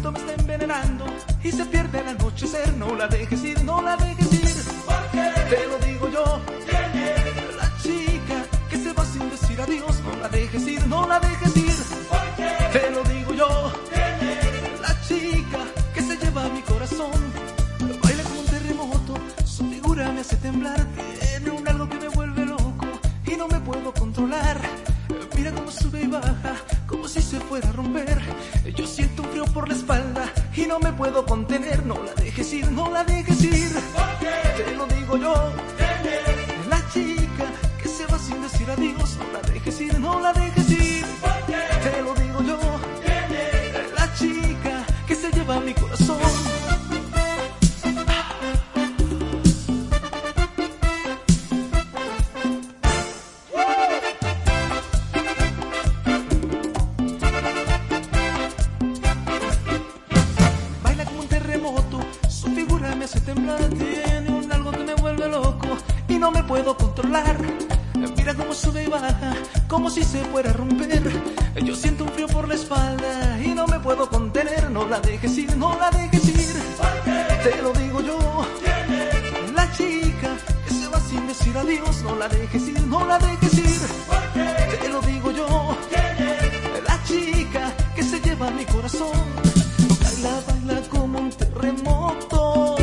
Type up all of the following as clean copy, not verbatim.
esto me está envenenando y se pierde el anochecer. No la dejes ir, no la dejes ir, porque te lo digo yo. ¿Quién es? La chica que se va sin decir adiós. No la dejes ir, no la dejes ir, porque te lo digo yo. ¿Quién es? La chica que se lleva mi corazón. Baila como un terremoto, su figura me hace temblar. Tiene un algo que me vuelve loco y no me puedo controlar. Mira cómo sube y baja, como si se fuera a romper. Yo siento un frío por la espalda y no me puedo contener. No la dejes ir, no la dejes ir, porque te lo digo yo. La chica que se va sin decir adiós. No la dejes ir, no la dejes ir, porque te lo digo yo. La chica que se lleva mi corazón. Tiene un algo que me vuelve loco y no me puedo controlar. Mira cómo sube y baja, como si se fuera a romper. Yo siento un frío por la espalda y no me puedo contener. No la dejes ir, no la dejes ir, te lo digo yo. La chica que se va sin decir adiós. No la dejes ir, no la dejes ir, te lo digo yo. La chica que se lleva mi corazón. Baila, baila como un terremoto.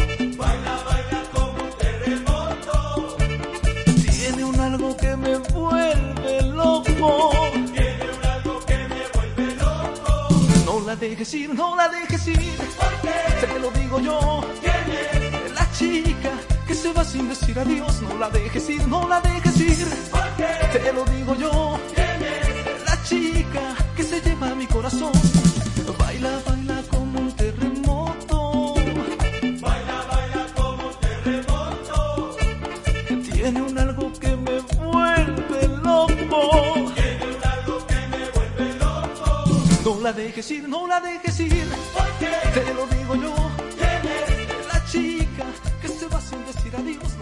Algo que me vuelve loco. Tiene un algo que me vuelve loco. No la dejes ir, no la dejes ir, porque te lo digo yo. ¿Quién es? La chica que se va sin decir adiós. No la dejes ir, no la dejes ir, porque te lo digo yo. ¿Quién es? La chica que se lleva mi corazón. Baila, baila como un terremoto. Baila, baila como un terremoto. Tiene un algo que me vuelve loco. Tiene un algo que me vuelve loco. No la dejes ir, no la dejes ir, porque te lo digo yo. ¿Quién es? La chica que se va sin decir adiós.